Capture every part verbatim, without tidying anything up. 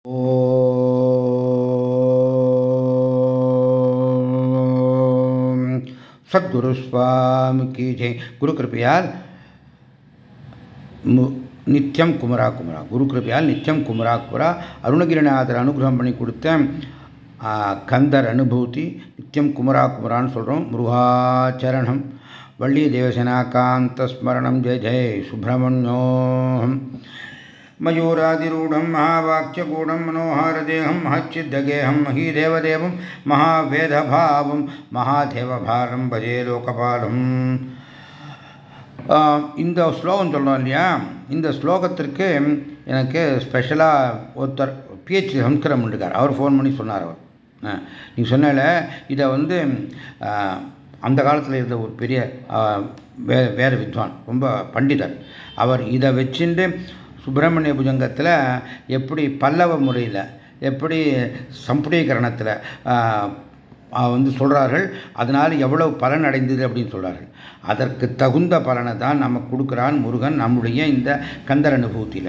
ओम सद्गुरु स्वामी की जय। गुरु कृपयाल நித்தியம் குமரா குமரா குரு கிருபையால் நித்தியம் குமரா குமரா அருணகிரிநாதர் அனுகிரகம் பண்ணி கொடுத்த கந்தர் அனுபூதி நித்தியம் குமரா குமரான்னு சொல்கிறோம். முருகாச்சரணம் வள்ளி தேவசேனா காந்த ஸ்மரணம் ஜெய ஜெய சுப்பிரமணியோம். मयूरादिरूढ़ं महावाक्यगूढ़ं मनोहारदेहं महच्चिद्दगेहं महीदेवदेवं महावेदभावं महादेवभारं भजे लोकपालं. இந்த ஸ்லோகம் சொல்கிறோம் இல்லையா, இந்த ஸ்லோகத்திற்கு எனக்கு ஸ்பெஷலாக ஒருத்தர் பிஹெச்டி சம்ஸ்கிருதம் இருக்கார், அவர் ஃபோன் பண்ணி சொன்னார். அவர் நீ சொன்னால இதை வந்து அந்த காலத்தில் இருந்த ஒரு பெரிய வே வேத வித்வான், ரொம்ப பண்டிதர், அவர் இதை வச்சுட்டு சுப்பிரமணிய புஜங்கத்தில் எப்படி பல்லவ முறையில் எப்படி சம்புடீகரணத்தில் வந்து சொல்கிறார்கள், அதனால் எவ்வளவு பலன் அடைந்தது அப்படின்னு சொல்கிறார்கள். அதற்கு தகுந்த பலனை தான் நம்ம கொடுக்குறான் முருகன் நம்முடைய இந்த கந்தர் அனுபூதியில்.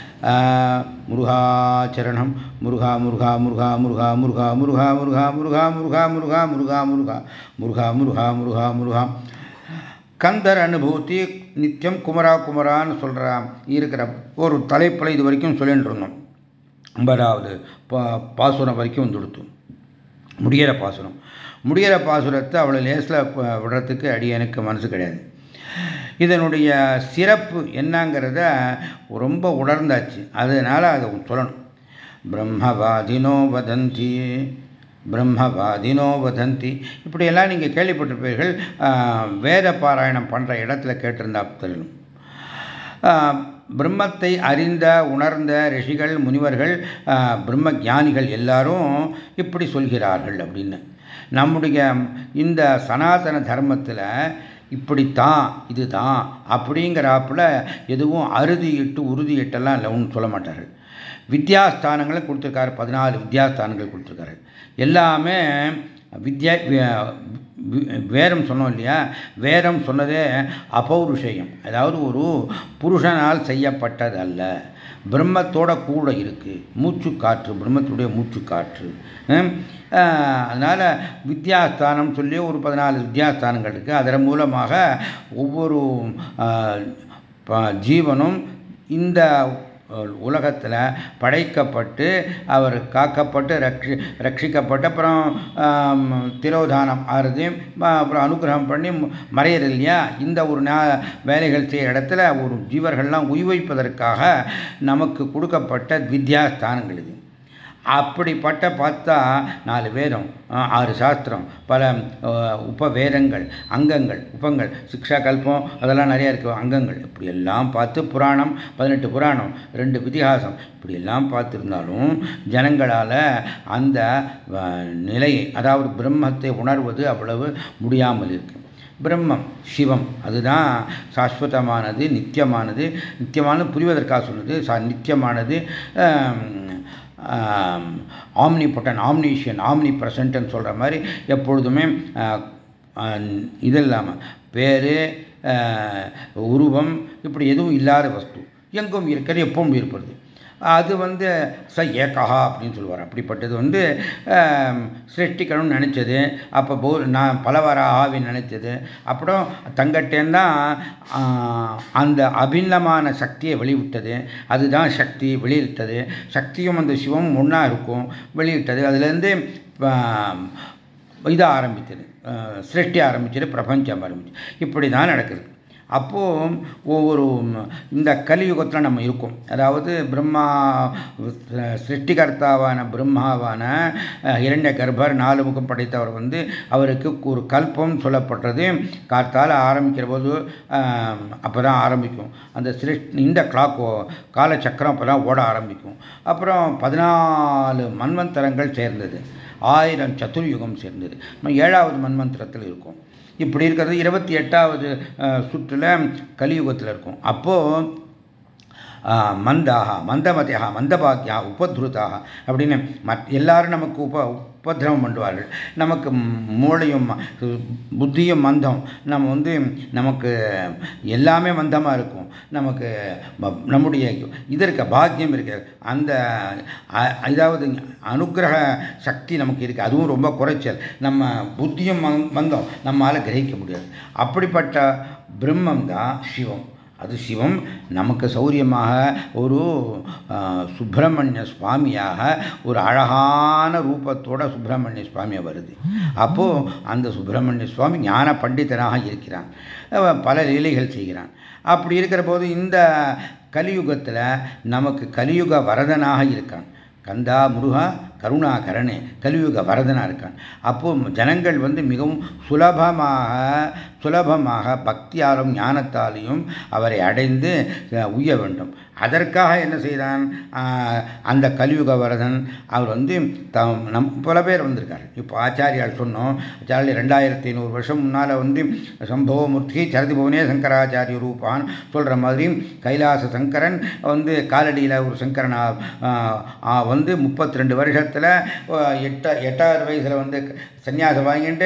முருகாச்சரணம் முருகா முருகா முருகா முருகா முருகா முருகா முருகா முருகா முருகா முருகா முருகா முருகா முருகா முருகா முருகா முருகா கந்தர் அனுபூதி நித்தியம் குமரா குமரான்னு சொல்கிற இருக்கிற ஒரு தலைப்பில் இது வரைக்கும் சொல்லிட்டு இருந்தோம். ஐம்பதாவது பா பாசுரம் வரைக்கும் வந்து கொடுத்தோம். முடிகிற பாசுரம் முடிகிற பாசுரத்தை அவ்வளோ லேசில் விடுறதுக்கு அடி எனக்கு மனசு கிடையாது. இதனுடைய சிறப்பு என்னங்கிறத ரொம்ப உணர்ந்தாச்சு, அதனால் அதை சொல்லணும். பிரம்மவாதினோ வதந்தி பிரம்மவாதினோ வதந்தி இப்படியெல்லாம் நீங்கள் கேள்விப்பட்டிருப்பீர்கள். வேத பாராயணம் பண்ணுற இடத்துல கேட்டிருந்தா தெரியும். பிரம்மத்தை அறிந்த உணர்ந்த ரிஷிகள் முனிவர்கள் பிரம்ம ஞானிகள் எல்லாரும் இப்படி சொல்கிறார்கள் அப்படின்னு. நம்முடைய இந்த சனாதன தர்மத்தில் இப்படித்தான் இதுதான் அப்படிங்கிறாப்புல எதுவும் அறுதியிட்டு உறுதியிட்டெல்லாம் இல்லை ஒன்றும் சொல்ல மாட்டார்கள். வித்யாஸ்தானங்களை கொடுத்துருக்காரு, பதினாலு வித்யாஸ்தானங்கள் கொடுத்துருக்காரு. எல்லாமே வித்யா வேதம் சொன்னோம் இல்லையா, வேதம் சொன்னதே அபௌருஷேயம், அதாவது ஒரு புருஷனால் செய்யப்பட்டது அல்ல, பிரம்மத்தோட கூட இருக்கு, மூச்சு காற்று, பிரம்மத்துடைய மூச்சு காற்று. அதனால் வித்யாஸ்தானம் சொல்லி ஒரு பதினாலு வித்யாஸ்தானங்கள் இருக்குது. அதன் மூலமாக ஒவ்வொரு ஜீவனும் இந்த உலகத்தில் படைக்கப்பட்டு அவர் காக்கப்பட்டு ரக்ஷி ரட்சிக்கப்பட்டு அப்புறம் திரோதானம் ஆறுது, அப்புறம் அனுகிரகம் பண்ணி மறையிறது இல்லையா. இந்த ஒரு வேலைகள் செய்கிற இடத்துல ஒரு ஜீவர்கள்லாம் உய்விப்பதற்காக நமக்கு கொடுக்கப்பட்ட வித்யாஸ்தானங்கள் இது. அப்படிப்பட்ட பார்த்தா நாலு வேதம், ஆறு சாஸ்திரம், பல உபவேதங்கள், அங்கங்கள், உபங்கள், சிக்ஷா கல்பம், அதெல்லாம் நிறைய இருக்கு அங்கங்கள். இப்படியெல்லாம் பார்த்து புராணம், பதினெட்டு புராணம், ரெண்டு விதிகாசம், இப்படியெல்லாம் பார்த்துருந்தாலும் ஜனங்களால் அந்த நிலையை, அதாவது பிரம்மத்தை உணர்வது அவ்வளவு முடியாமல் இருக்கு. பிரம்மம் சிவம் அதுதான் சாஸ்வதமானது, நித்தியமானது. நித்தியமானது புரிவதற்காக சொன்னது, நித்தியமானது, ஆம்னி பொட்டன், ஆம்னிஷியன், ஆம்னி பிரசன்ட்னு சொல்கிற மாதிரி எப்பொழுதுமே இது இல்லாமல் பேர் உருவம் இப்படி எதுவும் இல்லாத வஸ்து எங்கும் இருக்கிறது, எப்பவும் இருப்பது. அது வந்து ச ஏகஹா அப்படின்னு சொல்லுவார். அப்படிப்பட்டது வந்து சிருஷ்டிக்கணும்னு நினச்சது, அப்போ போ நான் பலவராகாவின்னு நினச்சது, அப்புறம் தங்கட்டேந்தான் அந்த அபிநமான சக்தியை வெளிவிட்டது, அதுதான் சக்தி வெளியிட்டது. சக்தியும் அந்த சிவமும் ஒன்றா இருக்கும், வெளியிட்டது. அதுலேருந்து இது ஆரம்பித்தது, சிருஷ்டி ஆரம்பிச்சது, பிரபஞ்சம் ஆரம்பிச்சு, இப்படி தான் நடக்குது. அப்போ ஒவ்வொரு இந்த கலியுகத்தில் நம்ம இருக்கோம். அதாவது பிரம்மா சிருஷ்டிகர்த்தாவான பிரம்மாவான இரண்ய கர்ப்பர் நாலு முகம் படைத்தவர் வந்து அவருக்கு ஒரு கல்பம் சொல்லப்பட்டது. காத்தால் ஆரம்பிக்கிற போது அப்போதான் ஆரம்பிக்கும் அந்த சிருஷ்டி, இந்த கிளாக் காலச்சக்கரம் அப்போதான் ஓட ஆரம்பிக்கும். அப்புறம் பதினாலு மன்வந்தரங்கள் சேர்ந்தது, ஆயிரம் சதுர்யுகம் சேர்ந்தது. நம்ம ஏழாவது மன்வந்தரத்தில் இருக்கும். இப்படி இருக்கிறது இருபத்தி எட்டாவது சுற்றுல கலியுகத்தில் இருக்கும். அப்போ மந்தாக மந்தமதியாக மந்தபாக்கியா உபத்ருதாக அப்படின்னு மத் எல்லாரும் நமக்கு உப உபதிரவம் பண்ணுவார்கள். நமக்கு மூளையும் புத்தியும் மந்தம், நம்ம வந்து நமக்கு எல்லாமே மந்தமாக இருக்கும். நமக்கு நம்முடைய இது இருக்க பாக்கியம் இருக்கு, அந்த இதாவது அனுக்கிரக சக்தி நமக்கு இருக்கு, அதுவும் ரொம்ப குறைச்சல். நம்ம புத்தியும் மந்தம், நம்மால் கிரகிக்க முடியாது. அப்படிப்பட்ட பிரம்மம் தான் சிவம். அது சிவம் நமக்கு சௌரியமாக ஒரு சுப்பிரமணிய சுவாமியாக ஒரு அழகான ரூபத்தோட சுப்பிரமணிய சுவாமியாக வருது. அப்போ அந்த சுப்பிரமணிய சுவாமி ஞான பண்டிதனாக இருக்கிறான், பல லீலைகள் செய்கிறான். அப்படி இருக்கிற போது இந்த கலியுகத்தில் நமக்கு கலியுக வரதனாக இருக்கான். கந்தா முருகா கருணாகரனே கலியுக வரதனாக இருக்கான். அப்போ ஜனங்கள் வந்து மிகவும் சுலபமாக சுலபமாக பக்தியாலும் ஞானத்தாலையும் அவரை அடைந்து உய்ய வேண்டும். அதற்காக என்ன செய்தான் அந்த கலியுக வரதன்? அவர் வந்து நம் பல பேர் வந்திருக்காரு. இப்போ ஆச்சாரியால் சொன்னோம், ஆச்சாரிய ரெண்டாயிரத்தி ஐநூறு வருஷம் முன்னால் வந்து சம்பவ மூர்த்தி சரதி புவனே சங்கராச்சாரிய ரூபான் சொல்கிற மாதிரி கைலாச சங்கரன் வந்து காலடியில் ஒரு சங்கரன் வந்து முப்பத்தி ரெண்டு வருஷத்தில் எட்ட எட்டாவது வயசில் வந்து சன்னியாசம் வாங்கிட்டு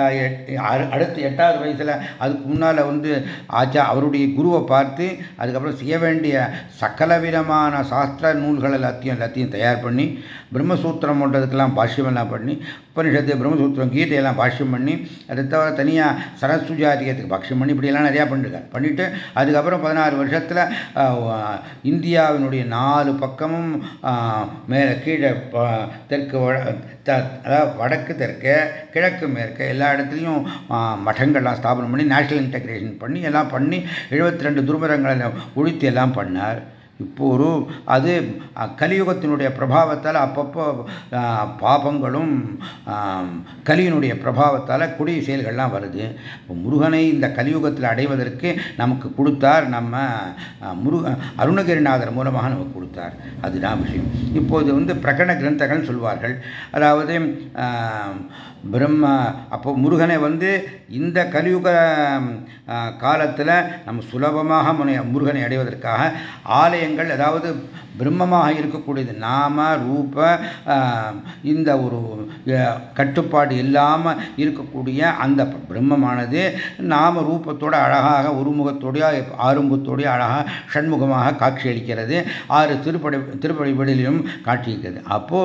அடுத்து எட்டாவது வயசில் அதுக்கு முன்னால் வந்து ஆச்சா அவருடைய குருவை பார்த்து அதுக்கப்புறம் செய்ய வேண்டிய சகல விதமான சாஸ்திர நூல்கள் எல்லாத்தையும் எல்லாத்தையும் தயார் பண்ணி பிரம்மசூத்திரம் போன்றதுக்கெல்லாம் பாஷ்யம் எல்லாம் பண்ணி உபனிஷத்து பிரம்மசூத்திரம் கீதையெல்லாம் பாஷ்யம் பண்ணி அதை தவிர தனியாக சரஸ்வஜாரியத்துக்கு பாஷ்யம் பண்ணி இப்படியெல்லாம் நிறையா பண்ணிருக்காரு. பண்ணிட்டு அதுக்கப்புறம் பதினாறு வருஷத்தில் இந்தியாவினுடைய நாலு பக்கமும் மேலே கீழே தெற்கு அதாவது வடக்கு தெற்கு கிழக்கு மேற்கு எல்லா இடத்துலையும் மடங்கள்லாம் ஸ்தாபனம் பண்ணி நேஷனல் இன்டகிரேஷன் பண்ணி எல்லாம் பண்ணி எழுபத்தி ரெண்டு துர்மரங்களை ஒழித்து எல்லாம் பண்ணார். இப்போ ஒரு அது கலியுகத்தினுடைய பிரபாவத்தால் அப்பப்போ பாபங்களும் கலியினுடைய பிரபாவத்தால் கொடிய செயல்கள்லாம் வருது. முருகனை இந்த கலியுகத்தில் அடைவதற்கு நமக்கு கொடுத்தார், நம்ம முருக அருணகிரிநாதர் மூலமாக நமக்கு கொடுத்தார். அதுதான் விஷயம். இப்போது வந்து பிரகடன கிரந்தங்கள் சொல்வார்கள். அதாவது பிரம்ம அப்போ முருகனை வந்து இந்த கலியுக காலத்தில் நம்ம சுலபமாக முருகனை அடைவதற்காக ஆலயங்கள், அதாவது பிரம்மமாக இருக்கக்கூடியது நாம ரூப இந்த ஒரு கட்டுப்பாடு இல்லாமல் இருக்கக்கூடிய அந்த பிரம்மமானது நாம ரூபத்தோடு அழகாக ஒருமுகத்தோடைய ஆறுமுகத்தோடைய அழகாக ஷண்முகமாக காட்சி அளிக்கிறது. ஆறு திருப்படை திருப்படிகளிலும் காட்சியிருக்கிறது. அப்போ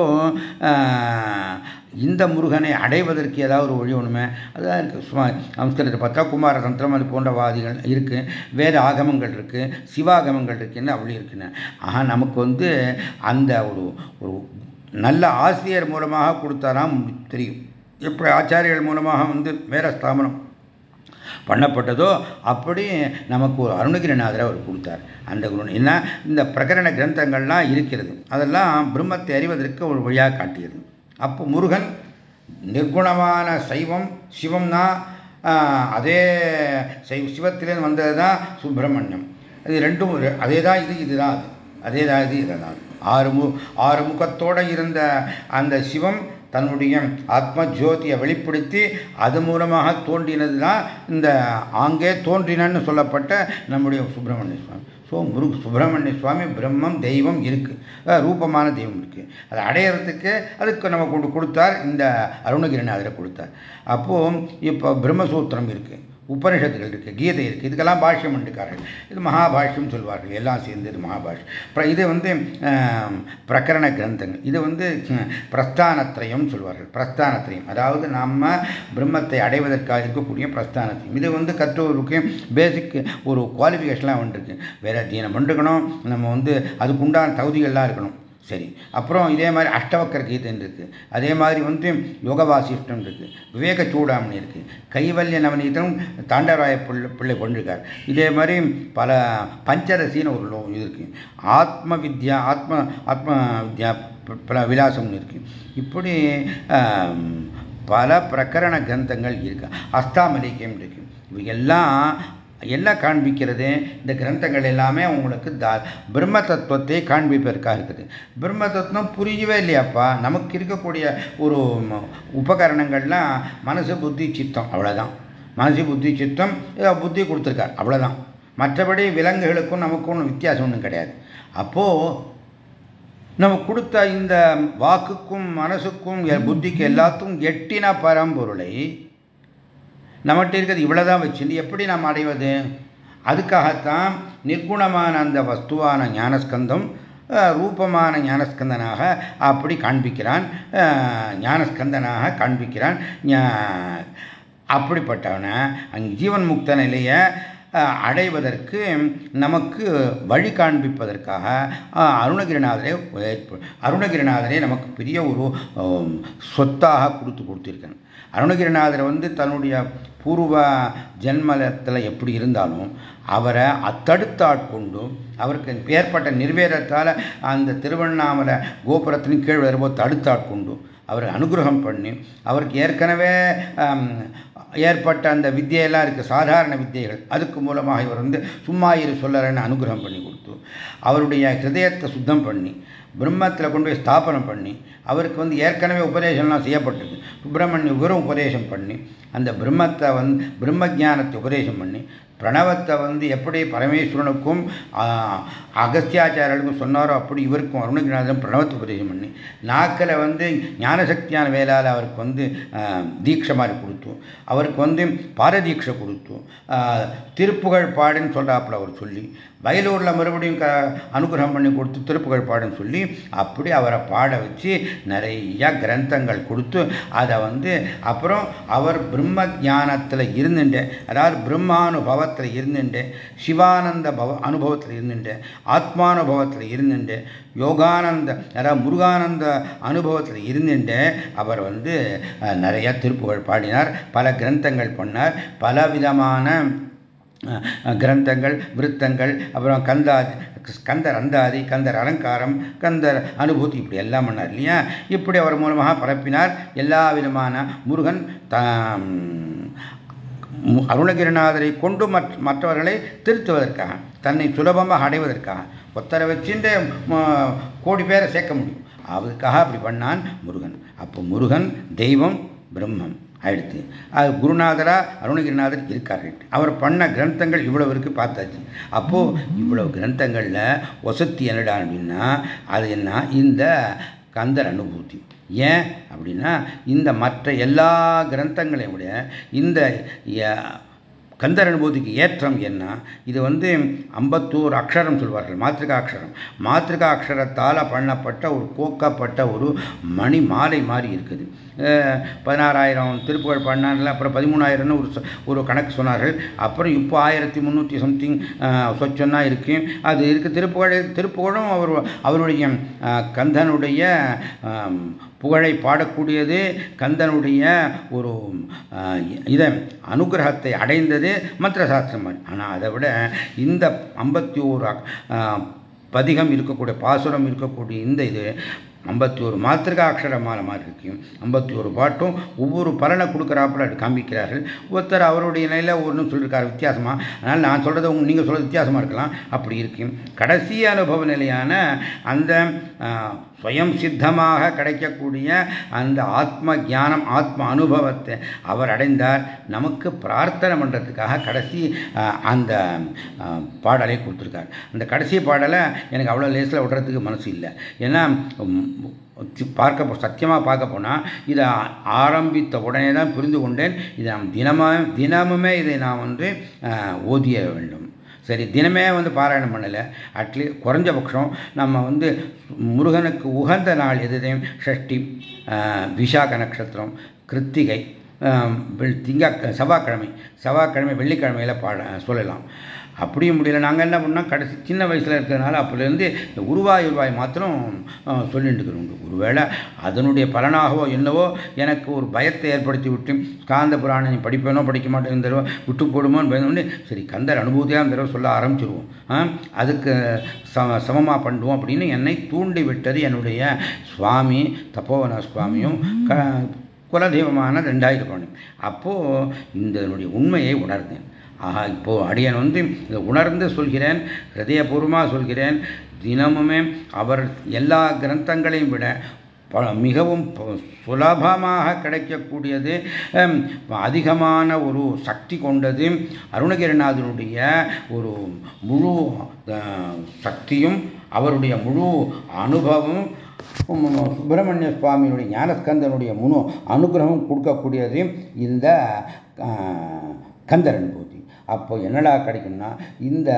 இந்த முருகனை அடைவதற்கு ஏதாவது ஒரு வழி ஒன்றுமே அதுதான் இருக்குது. சும்மா சம்ஸ்கிருதத்தை பார்த்தா குமார தந்திரம் அது போன்ற வாதிகள் இருக்குது, வேத ஆகமங்கள் இருக்குது, சிவாகமங்கள் இருக்குன்னு அப்படி இருக்குன்னு. ஆக நமக்கு வந்து அந்த ஒரு ஒரு நல்ல ஆசிரியர் மூலமாக கொடுத்தாராம் தெரியும். எப்படி ஆச்சாரியர்கள் மூலமாக வந்து வேற ஸ்தாபனம் பண்ணப்பட்டதோ அப்படி நமக்கு ஒரு அருணகிரிநாதரை அவர் கொடுத்தார். அந்த குரு என்ன இந்த பிரகரண கிரந்தங்கள்லாம் இருக்கிறது, அதெல்லாம் பிரம்மத்தை அறிவதற்கு ஒரு வழியாக காட்டியது. அப்போ முருகன் நிர்குணமான சைவம், சிவம்னா அதே சைவ சிவத்திலேருந்து வந்தது தான் சுப்பிரமணியம். இது ரெண்டும் அதே தான், இது இதுதான் அது அதே தான் இது இதுதான். ஆறு மு ஆறு முகத்தோடு இருந்த அந்த சிவம் தன்னுடைய ஆத்ம ஜோதியை வெளிப்படுத்தி அது மூலமாக தோன்றினது தான் இந்த ஆங்கே தோன்றினன்னு சொல்லப்பட்ட நம்முடைய சுப்பிரமணிய சுவாமி. ஸோ முருக சுப்பிரமணிய சுவாமி பிரம்மம் தெய்வம் இருக்கு, ரூபமான தெய்வம் இருக்கு. அதை அடையிறதுக்கு அதுக்கு நம்ம கொண்டு கொடுத்தார், இந்த அருணகிரிநாதரை கொடுத்தார். அப்போ இப்போ பிரம்மசூத்திரம் இருக்கு, உபனிஷத்துகள் இருக்கு, கீதை இருக்கு, இதுக்கெல்லாம் பாஷ்யம் பண்ணிருக்கார்கள். இது மகாபாஷ்யம் சொல்வார்கள், எல்லாம் சேர்ந்து இது மகாபாஷ்யம். இது வந்து பிரகரண கிரந்தங்கள். இது வந்து பிரஸ்தானத்ரயம் சொல்வார்கள். பிரஸ்தானத்ரயம் அதாவது நம்ம பிரம்மத்தை அடைவதற்காக இருக்கக்கூடிய பிரஸ்தானத்ரயம். இது வந்து கற்றோருக்கு பேசிக் ஒரு குவாலிஃபிகேஷன்லாம் வந்துருக்கு. வேற தீனம் பண்ணிருக்கணும், நம்ம வந்து அதுக்குண்டான தகுதிகள்லாம் இருக்கணும். சரி, அப்புறம் இதே மாதிரி அஷ்டவக்கர கீதைன்னு இருக்கு, அதே மாதிரி வந்து யோக வாசிஷ்டம் இருக்கு, விவேக சூடாமணி இருக்கு, கைவல்ய நவநீதம் தாண்டவராய பிள்ளை பிள்ளை கொண்டிருக்கார். இதே மாதிரி பல பஞ்சரசின்னு ஒரு இது இருக்கு, ஆத்ம வித்யா ஆத்ம ஆத்ம வித்யா விலாசம்னு இருக்கு. இப்படி பல பிரகரண கிரந்தங்கள் இருக்கு. அஸ்தாமலிக்கம் இருக்கு. இவையெல்லாம் என்ன காண்பிக்கிறது? இந்த கிரந்தங்கள் எல்லாமே உங்களுக்கு பிரம்ம தத்துவத்தை காண்பிப்பதற்காக இருக்குது. பிரம்ம தத்துவம் புரியவே இல்லையாப்பா, நமக்கு இருக்கக்கூடிய ஒரு உபகரணங்கள்லாம் மனசு புத்தி சித்தம், அவ்வளோதான். மனசு புத்தி சித்தம் புத்தி கொடுத்துருக்கார், அவ்வளோதான். மற்றபடி விலங்குகளுக்கும் நமக்கும் ஒன்றும் வித்தியாசம் ஒன்றும் கிடையாது. அப்போது நம்ம கொடுத்த இந்த வாக்குக்கும் மனசுக்கும் புத்திக்கு எல்லாத்துக்கும் எட்டின பரம்பொருளை நம்மகிட்ட இருக்கிறது இவ்வளோதான் வச்சுட்டு எப்படி நாம் அடைவது? அதுக்காகத்தான் நிர்குணமான அந்த வஸ்துவான ஞானஸ்கந்தம் ரூபமான ஞானஸ்கந்தனாக அப்படி காண்பிக்கிறான், ஞானஸ்கந்தனாக காண்பிக்கிறான். அப்படிப்பட்டவனை அங்கே ஜீவன் முக்த நிலையை அடைவதற்கு நமக்கு வழி காண்பிப்பதற்காக அருணகிரிநாதரை அருணகிரிநாதரை நமக்கு பெரிய ஒரு சொத்தாக கொடுத்து கொடுத்திருக்கேன். அருணகிரிநாதர் வந்து தன்னுடைய பூர்வ ஜென்மத்தில் எப்படி இருந்தாலும் அவரை அத்தடுத்து ஆட்கொண்டு அவருக்கு ஏற்பட்ட நிர்வேதத்தால் அந்த திருவண்ணாமலை கோபுரத்தின் கீழ் வரும்போது தடுத்து ஆட்கொண்டு அவரை அனுகிரகம் பண்ணி அவருக்கு ஏற்கனவே ஏற்பட்ட அந்த வித்தியெல்லாம் இருக்குது, சாதாரண வித்தியைகள், அதுக்கு மூலமாக இவர் வந்து சும்மா இரு சொல்லறன்னு அனுகிரகம் பண்ணி கொடுத்து அவருடைய ஹிருதயத்தை சுத்தம் பண்ணி பிரம்மத்தில் கொண்டு போய் ஸ்தாபனம் பண்ணி அவருக்கு வந்து ஏற்கனவே உபதேசம்லாம் செய்யப்பட்டது. சுப்பிரமணிய விவரம் உபதேசம் பண்ணி அந்த பிரம்மத்தை வந்து பிரம்ம ஜானத்தை உபதேசம் பண்ணி பிரணவத்தை வந்து எப்படி பரமேஸ்வரனுக்கும் அகஸ்தியாச்சாரியர்களுக்கும் சொன்னாரோ அப்படி இவருக்கும் அருணகிரிநாதன் பிரணவத்தை உபதேசம் பண்ணி நாக்கில் வந்து ஞானசக்தியான வேளால் அவருக்கு வந்து தீட்சை மாதிரி கொடுத்து அவருக்கு வந்து பாரதீட்சை கொடுத்து திருப்புகழ் பாடுன்னு சொல்கிறாப்புல அவர் சொல்லி வயலூரில் மறுபடியும் க அனுகிரகம் பண்ணி கொடுத்து திருப்புகழ் பாடுன்னு சொல்லி அப்படி அவரை பாட வச்சு நிறைய கிரந்தங்கள் கொடுத்து அதை வந்து அப்புறம் அவர் பிரம்ம ஞானத்தில் இருந்துட்டு, அதாவது பிரம்மானுபவத்தில் இருந்துட்டு, சிவானந்த பவ அனுபவத்தில் இருந்துட்டு, ஆத்மானுபவத்தில் இருந்துட்டு, யோகானந்த அதாவது முருகானந்த அனுபவத்தில் இருந்துட்டு அவர் வந்து நிறைய திருப்புகழ் பாடினார், பல கிரந்தங்கள் பண்ணார், பல விதமான கிரந்தங்கள் விருத்தங்கள், அப்புறம் கந்தா கந்தர் அந்தாதி, கந்தர் அலங்காரம், கந்தர் அனுபூதி, இப்படி எல்லாம் பண்ணார் இல்லையா. இப்படி அவர் மூலமாக பரப்பினார் எல்லா விதமான முருகன் த அருணகிரிநாதரை கொண்டு மற்றவர்களை திருத்துவதற்காக, தன்னை சுலபமாக அடைவதற்காக, ஒத்தரை வச்சுட்டு கோடி பேரை சேர்க்க முடியும், அதுக்காக அப்படி பண்ணான் முருகன். அப்போ முருகன் தெய்வம் பிரம்மம் ஆயிடுத்து. அது குருநாதரா அருணகிரிநாதர் இருக்கார்கள். அவர் பண்ண கிரந்தங்கள் இவ்வளவு இருக்கு பார்த்தாச்சு. அப்போ இவ்வளவு கிரந்தங்கள்ல வசத்தி என்னடா அப்படின்னா அது என்ன, இந்த கந்தர் அனுபூதி. ஏன் அப்படின்னா இந்த மற்ற எல்லா கிரந்தங்களையும் விட இந்த கந்தர் அனுபூதிக்கு ஏற்றம் என்ன, இது வந்து ஐம்பத்தோரு அக்ஷரம் சொல்வார்கள், மாத்திருக்கா அக்ஷரம். மாத்திருக்கா அக்ஷரத்தால் பண்ணப்பட்ட ஒரு கோக்கப்பட்ட ஒரு மணி மாலை மாதிரி இருக்குது. பதினாறாயிரம் திருப்புகழ் பண்ணாங்கல்ல, அப்புறம் பதிமூணாயிரம்னு ஒரு ஒரு கணக்கு சொன்னார்கள். அப்புறம் இப்போ ஆயிரத்தி முந்நூற்றி சம்திங் சொச்சொன்னா இருக்கு. அது இருக்கு. திருப்புகழ் திருப்புகழும் அவர் அவருடைய கந்தனுடைய புகழை பாடக்கூடியது, கந்தனுடைய ஒரு இதை அனுகிரகத்தை அடைந்தது மந்திர சாஸ்திரம். ஆனால் அதை விட இந்த ஐம்பத்தி ஓரு பதிகம் இருக்கக்கூடிய பாசுரம் இருக்கக்கூடிய இந்த இது ஐம்பத்தி ஒரு மாத்திருக்கா அக்ஷரமான மாதிரி இருக்கும். ஐம்பத்தி ஒரு பாட்டும் ஒவ்வொரு பலனை கொடுக்குறாப்புல காண்பிக்கிறார்கள். ஒருத்தர் அவருடைய நிலையில் ஒன்றும் சொல்லியிருக்காரு வித்தியாசமா. அதனால் நான் சொல்கிறத உங்க நீங்கள் சொல்கிறது வித்தியாசமாக இருக்கலாம். அப்படி இருக்கும். கடைசி அனுபவ நிலையான அந்த ஸ்வயம் சித்தமாக கிடைக்கக்கூடிய அந்த ஆத்ம ஞானம் ஆத்ம அனுபவத்தை அவர் அடைந்தார். நமக்கு பிரார்த்தனை பண்ணுறதுக்காக கடைசி அந்த பாடலை கொடுத்துருக்கார். அந்த கடைசி பாடலை எனக்கு அவ்வளோ லேசில் விடுறதுக்கு மனசு இல்லை. ஏன்னா பார்க்க சத்தியமாக பார்க்க போனால் இதை ஆரம்பித்த உடனே தான் புரிந்து கொண்டேன். இதை நாம் தினமாக தினமுமே இதை நாம் வந்து ஓதிய வேண்டும். சரி, தினமே வந்து பாராயணம் பண்ணலை, அட்லீஸ்ட் குறைஞ்சபட்சம் நம்ம வந்து முருகனுக்கு உகந்த நாள் எதுதையும் ஷஷ்டி, விசாக நட்சத்திரம், கிருத்திகை, திங்க செவ்வாய்க்கிழமை செவ்வாய்க்கிழமை வெள்ளிக்கிழமையில் பாட சொல்லலாம். அப்படியும் முடியல. நாங்கள் என்ன பண்ணோம், கடைசி சின்ன வயசில் இருக்கிறதுனால அப்போலேருந்து இந்த உருவாய் உருவாய் மாத்திரம் சொல்லிட்டு இருக்கிறோம். ஒருவேளை அதனுடைய பலனாகவோ என்னவோ எனக்கு ஒரு பயத்தை ஏற்படுத்தி விட்டு ஸ்காந்த புராணம் படிப்பேனோ படிக்க மாட்டேன், இந்த தடவை விட்டு போடுமோன்னு பயந்தோடனே சரி கந்தர் அனுபூதியாக இந்த தடவை சொல்ல ஆரம்பிச்சிருவோம், அதுக்கு சம சமமாக பண்ணுவோம் அப்படின்னு என்னை தூண்டி விட்டது என்னுடைய சுவாமி தபோவன சுவாமியும் குலதெய்வமான ரெண்டாயிரம் பாணி. அப்போது இந்த உண்மையை உணர்ந்தேன். ஆஹா, இப்போ அடியன் வந்து இதை உணர்ந்து சொல்கிறேன், ஹிருதயபூர்வமாக சொல்கிறேன். தினமுமே அவர் எல்லா கிரந்தங்களையும் விட மிகவும் சுலபமாக கிடைக்கக்கூடியது, அதிகமான ஒரு சக்தி கொண்டது. அருணகிரிநாதனுடைய ஒரு முழு சக்தியும் அவருடைய முழு அனுபவம் சுப்பிரமணிய சுவாமியினுடைய ஞானஸ்கந்தனுடைய முழு அனுகிரகம் கொடுக்கக்கூடியது இந்த கந்தர் அனுபூதி. அப்போ என்னடா கிடைக்கும்னா, இந்த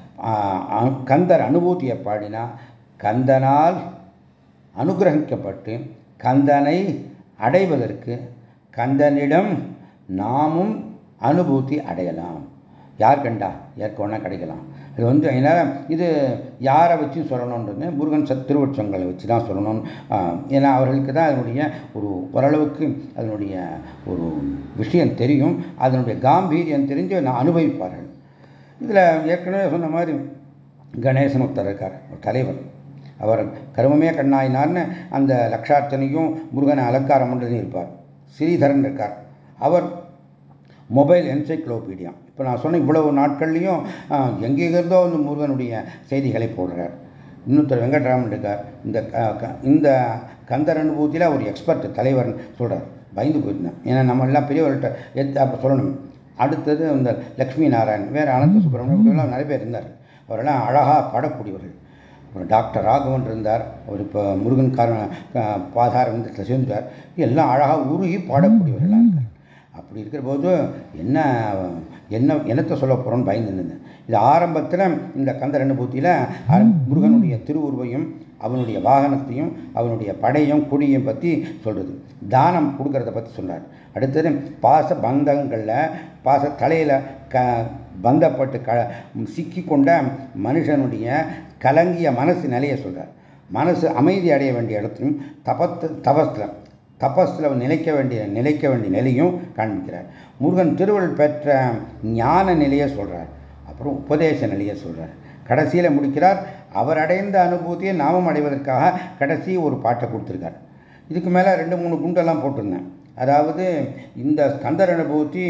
கந்தர் அனுபூதியை பாடினா கந்தனால் அனுகிரகிக்கப்பட்டு கந்தனை அடைவதற்கு கந்தனிடம் நாமும் அனுபூதி அடையலாம். யார் கண்டா ஏற்கொண்டா கிடைக்கலாம். இது வந்து அதனால் இது யாரை வச்சு சொல்லணுன்றது முருகன் சத்திருவட்சங்களை வச்சு தான் சொல்லணும். ஏன்னா அவர்களுக்கு தான் அதனுடைய ஒரு ஓரளவுக்கு அதனுடைய ஒரு விஷயம் தெரியும், அதனுடைய காம்பீரியம் தெரிஞ்சு நான் அனுபவிப்பார்கள். இதில் ஏற்கனவே சொன்ன மாதிரி கணேசமுத்தர் இருக்கார், ஒரு தலைவர். அவர் கருமமே கண்ணாயினார்னு அந்த லட்சார்த்தனையும் முருகனை அலங்காரம் பண்ணுறதுன்னு இருப்பார். ஸ்ரீதரன் இருக்கார், அவர் மொபைல் என்சைக்ளோபீடியா. இப்போ நான் சொன்ன இவ்வளவு நாட்கள்லையும் எங்கேருந்தோ வந்து முருகனுடைய செய்திகளை போடுறார். இன்னொருத்தர் வெங்கட்ராமன் இருக்கார், இந்த இந்த கந்தர் அனுபூதியில் ஒரு எக்ஸ்பர்ட் தலைவர்னு சொல்கிறார். பயந்து போயிருந்தேன், ஏன்னா நம்ம எல்லாம் பெரியவர்கள்ட்ட எடுத்து அப்போ சொல்லணும். அடுத்தது இந்த லக்ஷ்மி நாராயண், வேறு அனந்த சுப்பிரமணியம், இப்படிலாம் நிறைய பேர் இருந்தார். அவரெல்லாம் அழகாக பாடக்கூடியவர்கள். அப்புறம் டாக்டர் ராகவன் இருந்தார், அவர் இப்போ முருகன் காரண பாதார விந்தத்தில் சேர்ந்துட்டார். எல்லாம் அழகாக உருகி பாடக்கூடியவர்களாக இருக்கார். அப்படி இருக்கிற போது என்ன என்ன என்னத்தை சொல்ல போகிறோன்னு பயந்து இருந்தேன். இது ஆரம்பத்தில் இந்த கந்தர் அனுபூதியில் முருகனுடைய திருவுருவையும் அவனுடைய வாகனத்தையும் அவனுடைய படையும் குடியையும் பற்றி சொல்கிறது. தானம் கொடுக்கறத பற்றி சொல்கிறார். அடுத்தது பாச பந்தங்களில் பாச தலையில் க பந்தப்பட்டு க சிக்கி கொண்ட மனுஷனுடைய கலங்கிய மனசு நிலையை சொல்கிறார். மனசு அமைதி அடைய வேண்டிய இடத்துலையும் தபத்து தபஸில் தபஸில் நிலைக்க வேண்டிய நிலைக்க வேண்டிய நிலையும் காண்பிக்கிறார். முருகன் திருவள்ளுவர் பெற்ற ஞான நிலையை சொல்கிறார். அப்புறம் உபதேச நிலையை சொல்கிறார். கடைசியில் முடிக்கிறார், அவர் அடைந்த அனுபூதியை நாமும் அடைவதற்காக கடைசி ஒரு பாட்டை கொடுத்துருக்கார். இதுக்கு மேலே ரெண்டு மூணு குண்டெல்லாம் போட்டிருந்தேன். அதாவது இந்த கந்தர் அனுபூதி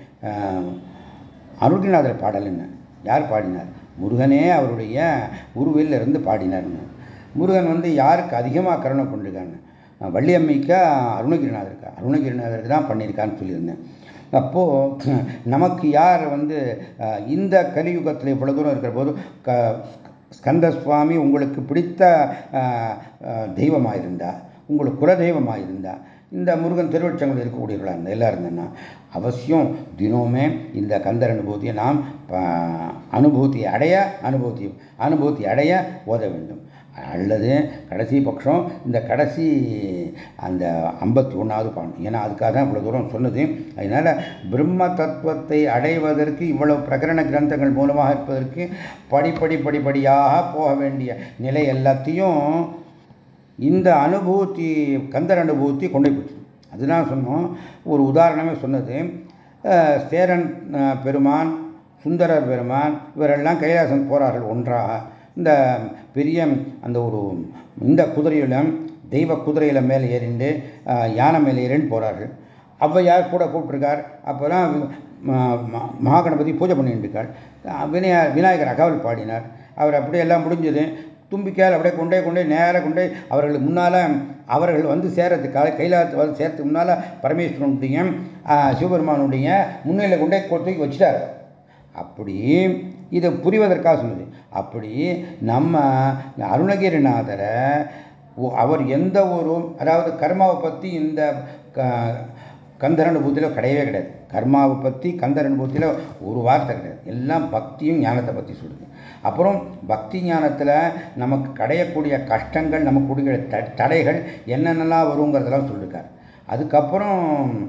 அருணகிரிநாதர் பாடல்னு யார் பாடினார்? முருகனே அவருடைய உருவில் இருந்து பாடினார்னு. முருகன் வந்து யாருக்கு அதிகமாக கருணை கொண்டிருக்கான்னு, வள்ளியம்மைக்கா அருணகிரிநாதருக்கா? அருணகிரிநாதருக்கு தான் பண்ணியிருக்கான்னு சொல்லியிருந்தேன். அப்போது நமக்கு யார் வந்து இந்த கலியுகத்தில் இவ்வளோ தூரம் இருக்கிற போது க ஸ்கந்த சுவாமி உங்களுக்கு பிடித்த தெய்வமாக இருந்தா, உங்களுக்கு குலதெய்வமாக இருந்தா, இந்த முருகன் திருவட்சங்கள் இருக்கக்கூடியவர்களாக இருந்தால் எல்லாம் இருந்தேன்னா அவசியம் தினமே இந்த கந்தர் அனுபூதியை நாம் அனுபூதி அடைய அனுபூதி அனுபூதி அடைய ஓத வேண்டும். அல்லது கடைசி பட்சம் இந்த கடைசி அந்த ஐம்பத்தி ஒன்றாவது பாடம், ஏன்னா அதுக்காக தான் இவ்வளோ தூரம் சொன்னது. அதனால் பிரம்ம தத்துவத்தை அடைவதற்கு இவ்வளவு பிரகரண கிரந்தங்கள் மூலமாக இருப்பதற்கு படிப்படி படிப்படியாக போக வேண்டிய நிலை எல்லாத்தையும் இந்த அனுபூதி கந்தர் அனுபூதி கொண்டு போச்சு. அதுதான் சொன்னோம். ஒரு உதாரணமே சொன்னது, சேரன் பெருமான் சுந்தரர் பெருமான் இவரெல்லாம் கைலாசம் போகிறார்கள் ஒன்றாக. இந்த பெரிய அந்த ஒரு இந்த குதிரையிலும் தெய்வ குதிரையில் மேலே ஏறிண்டு யானை மேலே ஏறின்னு போகிறார்கள். ஔவையார் கூட கூப்பிட்டுருக்கார். அப்போ தான் மகாகணபதி பூஜை பண்ணிட்டு இருக்கார். விநாய விநாயகர் அகவல் பாடினார். அவர் அப்படியே எல்லாம் முடிஞ்சது. தும்பிக்கையால் அப்படியே கொண்டே கொண்டே நேராக கொண்டே அவர்களுக்கு முன்னால் அவர்கள் வந்து சேரத்துக்காக கைலாசத்தை வந்து சேர்த்துக்கு முன்னால் பரமேஸ்வரனுடைய சிவபெருமானுடைய முன்னிலை கொண்டே தூக்கி வச்சுட்டார். அப்படி இதை புரிவதற்காக சொன்னது. அப்படி நம்ம அருணகிரிநாதரை அவர் எந்த ஒரு அதாவது கர்மாவை பற்றி இந்த கந்தர் அனுபூதியில் கிடையவே கிடையாது. கர்மாவை பற்றி கந்தர் அனுபூதியில் ஒரு வார்த்தை கிடையாது. எல்லாம் பக்தியும் ஞானத்தை பற்றி சொல்லுது. அப்புறம் பக்தி ஞானத்தில் நமக்கு கிடையக்கூடிய கஷ்டங்கள், நமக்கு கூடிய தடைகள் என்னென்னலாம் வருங்கிறதெல்லாம் சொல்லியிருக்கார். அதுக்கப்புறம்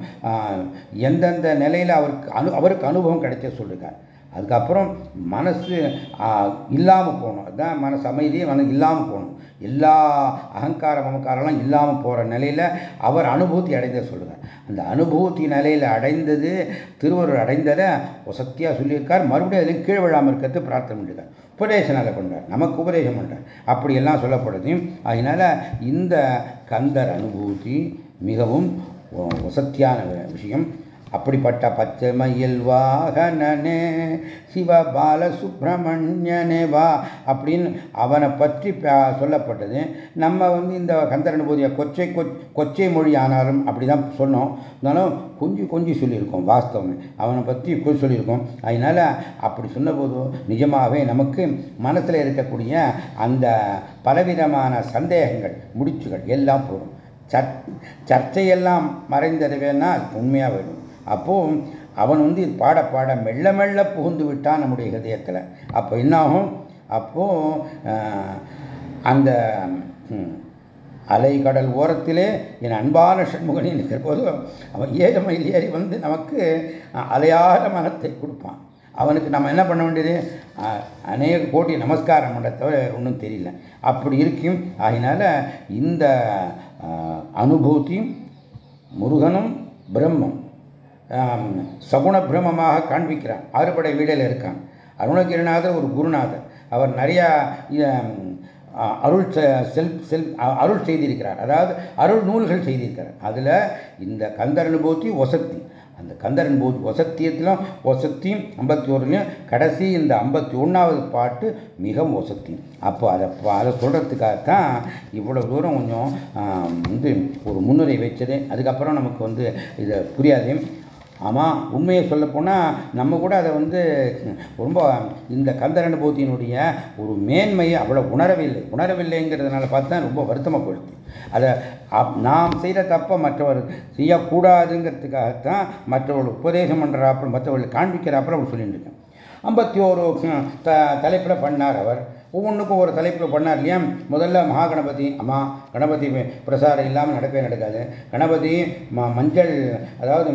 எந்தெந்த நிலையில் அவருக்கு அனு அவருக்கு அனுபவம் கிடைச்ச சொல்லியிருக்கார். அதுக்கப்புறம் மனசு இல்லாமல் போகணும், அதுதான் மனசு அமைதி, மனசு இல்லாமல் போகணும். எல்லா அகங்காரம் மமக்காரெல்லாம் இல்லாமல் போகிற நிலையில் அவர் அனுபூதி அடைந்த சொல்லுவார். அந்த அனுபூதி நிலையில் அடைந்தது திருவருள் அடைந்ததை சத்தியாக சொல்லியிருக்கார். மறுபடியும் அதில் கீழ் விழாமல் இருக்கிறது பிரார்த்தனை பண்ணியிருக்கார். உபதேசனால பண்ணுறார், நமக்கு உபதேசம் பண்ணுறார். அப்படியெல்லாம் சொல்லப்படுது. அதனால் இந்த கந்தர் அனுபூதி மிகவும் வசத்தியான விஷயம். அப்படிப்பட்ட பச்சை மயில் வாகனனே சிவபால சுப்பிரமணியனே வா அப்படின்னு அவனை பற்றி சொல்லப்பட்டது. நம்ம வந்து இந்த கந்தர் அனுபூதியை கொச்சை கொச்சை மொழி ஆனாலும் அப்படிதான் சொன்னோம். இருந்தாலும் கொஞ்சம் கொஞ்சம் சொல்லியிருக்கோம். வாஸ்தவமே அவனை பற்றி கொஞ்சம் சொல்லியிருக்கோம். அதனால அப்படி சொன்னபோது நிஜமாகவே நமக்கு மனசில் இருக்கக்கூடிய அந்த பலவிதமான சந்தேகங்கள் முடிச்சுகள் எல்லாம் போடும். சர்ச்சையெல்லாம் மறைந்ததுவேன்னா உண்மையாக வேணும். அப்போ அவன் வந்து பாட பாட மெல்ல மெல்ல புகுந்து விட்டான் நம்முடைய ஹிருதயத்தில். அப்போ என்னாகும்? அப்போ அந்த அலைக்கடல் ஓரத்திலே என் அன்பான சண்முகன் இருக்கிற போது அவன் ஏழு மைல் ஏறி வந்து நமக்கு அலையாத மனத்தை கொடுப்பான். அவனுக்கு நம்ம என்ன பண்ண வேண்டியது? அநேக கோடி நமஸ்காரம் பண்ண தவிர ஒன்றும் தெரியல. அப்படி இருக்கும். அதனால இந்த அனுபூதியும் முருகனும் பிரம்மம் சகுண பிரம்மமாக காண்பிக்கிறான். ஆறுபடை வீடில் இருக்கான். அருணகிரிநாதர் ஒரு குருநாதர். அவர் நிறையா அருள் செல் செல் அருள் செய்திருக்கிறார். அதாவது அருள் நூல்கள் செய்திருக்கிறார். அதில் இந்த கந்தர் அனுபூதி வசத்தி. அந்த கந்தர் அனுபூதி வசத்தியத்திலும் வசத்தியும் ஐம்பத்தி ஓருலையும் கடைசி இந்த ஐம்பத்தி ஒன்றாவது பாட்டு மிகவும் வசத்தி. அப்போ அதை அதை சொல்கிறதுக்காகத்தான் இவ்வளோ தூரம் கொஞ்சம் வந்து ஒரு முன்னுரை வச்சது. அதுக்கப்புறம் நமக்கு வந்து இதை புரியாது. ஆமாம், உண்மையை சொல்லப்போனால் நம்ம கூட அதை வந்து ரொம்ப இந்த கந்தர் அனுபூதியினுடைய ஒரு மேன்மையை அவ்வளோ உணரவில்லை உணரவில்லைங்கிறதுனால பார்த்தா ரொம்ப வருத்தமாக போயிடுது. அதை நாம் செய்கிற தப்பை மற்றவர் செய்யக்கூடாதுங்கிறதுக்காகத்தான் மற்றவர்கள் உபதேசம் பண்ணுறாப்புல மற்றவர்கள் காண்பிக்கிறாப்புல அப்படி சொல்லிட்டு இருக்கேன். ஐம்பத்தி ஓரு த தலைப்பில் பண்ணார் அவர். ஒவ்வொன்றுக்கும் ஒரு தலைப்பில் பண்ணார் இல்லையா? முதல்ல மகாகணபதி. அம்மா கணபதி பிரசாரம் இல்லாமல் நடக்கவே நடக்காது. கணபதி மஞ்சள், அதாவது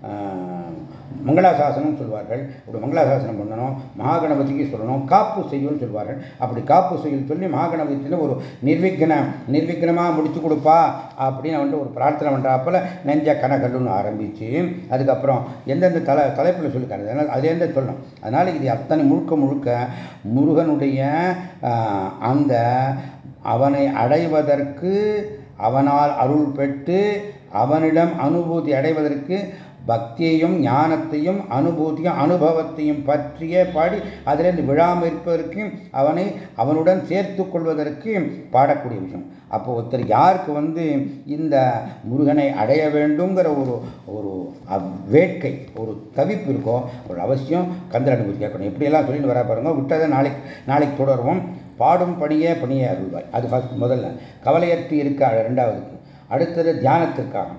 மங்களாசாசனம் சொல்வார்கள். அப்படி மங்களாசாசனம் பண்ணணும். மகாகணபதிக்கு சொல்லணும். காப்பு செய்யும்னு சொல்வார்கள். அப்படி காப்பு செய்யும் சொல்லி மகாகணபதியில் ஒரு நிர்விக்ன நிர்விக்னமாக முடிச்சு கொடுப்பா அப்படின்னு வந்துட்டு ஒரு பிரார்த்தனை பண்ணுறாப்பில் நெஞ்ச கனகல்லுன்னு ஆரம்பித்து அதுக்கப்புறம் எந்தெந்த தலை தலைப்பில் சொல்லிக்காரு அதனால் அதுலேருந்து சொல்லணும். அதனால் இது அத்தனை முழுக்க முழுக்க முருகனுடைய அந்த அவனை அடைவதற்கு, அவனால் அருள் பெற்று அவனிடம் அனுபூதி அடைவதற்கு பக்தியையும் ஞானத்தையும் அனுபூதியும் அனுபவத்தையும் பற்றிய பாடி அதிலிருந்து விழாமல் இருப்பதற்கு அவனை அவனுடன் சேர்த்து கொள்வதற்கு பாடக்கூடிய விஷயம். அப்போ ஒருத்தர் யாருக்கு வந்து இந்த முருகனை அடைய வேண்டுங்கிற ஒரு ஒரு வேட்கை, ஒரு தவிப்பு இருக்கோ ஒரு அவசியம் கந்தர் அனுபூதி கேட்கணும். எப்படியெல்லாம் சொல்லிட்டு வர பாருங்க. விட்டதை நாளைக்கு நாளைக்கு தொடருவோம். பாடும் பணியே பணியே அருள்வாய். அது ஃபஸ்ட் முதல்ல. கவலையற்று இருக்க ரெண்டாவதுக்கு. அடுத்தது தியானத்திற்காக,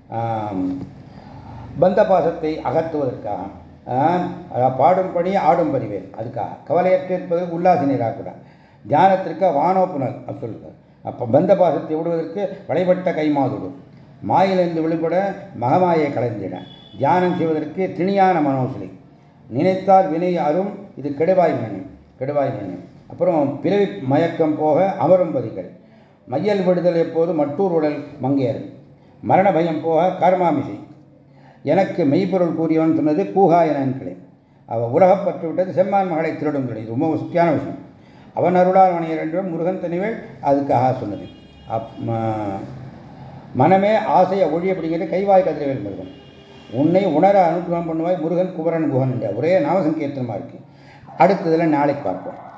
பந்த பாசத்தை அகற்றுவதற்காக, பாடும் பணி ஆடும் பரிவேல் அதுக்காக, கவலையற்று இருப்பதற்கு உல்லாசினராக கூட, தியானத்திற்கு வானோப்புணர் சொல்லுங்கள். அப்போ பந்த பாசத்தை விடுவதற்கு வளைபட்ட கைமாதுடு, மாயிலிருந்து விழுபட மகமாயை கலைந்திட, தியானம் செய்வதற்கு திணியான மனோசிலை, நினைத்தால் வினை அரும் இது கெடுவாய் வினை கெடுவாய் வினை. அப்புறம் பிறவி மயக்கம் போக அமரும் பதிகள், மையல் விடுதல் எப்போது மட்டூர் உடல் மங்கையர், மரண பயம் போக கர்மாமிசை, எனக்கு மெய்ப்பொருள் கூறியவன் சொன்னது கூகா என்களே, அவள் உலகப்பட்டு விட்டது செம்மான் மகளை திருடும் கிடையாது. ரொம்ப முக்கியமான விஷயம். அவன் அருளால் மணியர் என்றும் முருகன் தனிவேள் அதுக்காக சொன்னது. அப் மனமே ஆசையை ஒழி அப்படிங்கிறது கைவாய் கதிரவேல் முருகன். உன்னை உணர அனுகிரகம் பண்ணுவாய் முருகன் குமரன் குகன் என்ற ஒரே நாமசங்கீர்த்தனமாக இருக்கு. அடுத்ததில் நாளைக்கு பார்ப்போம்.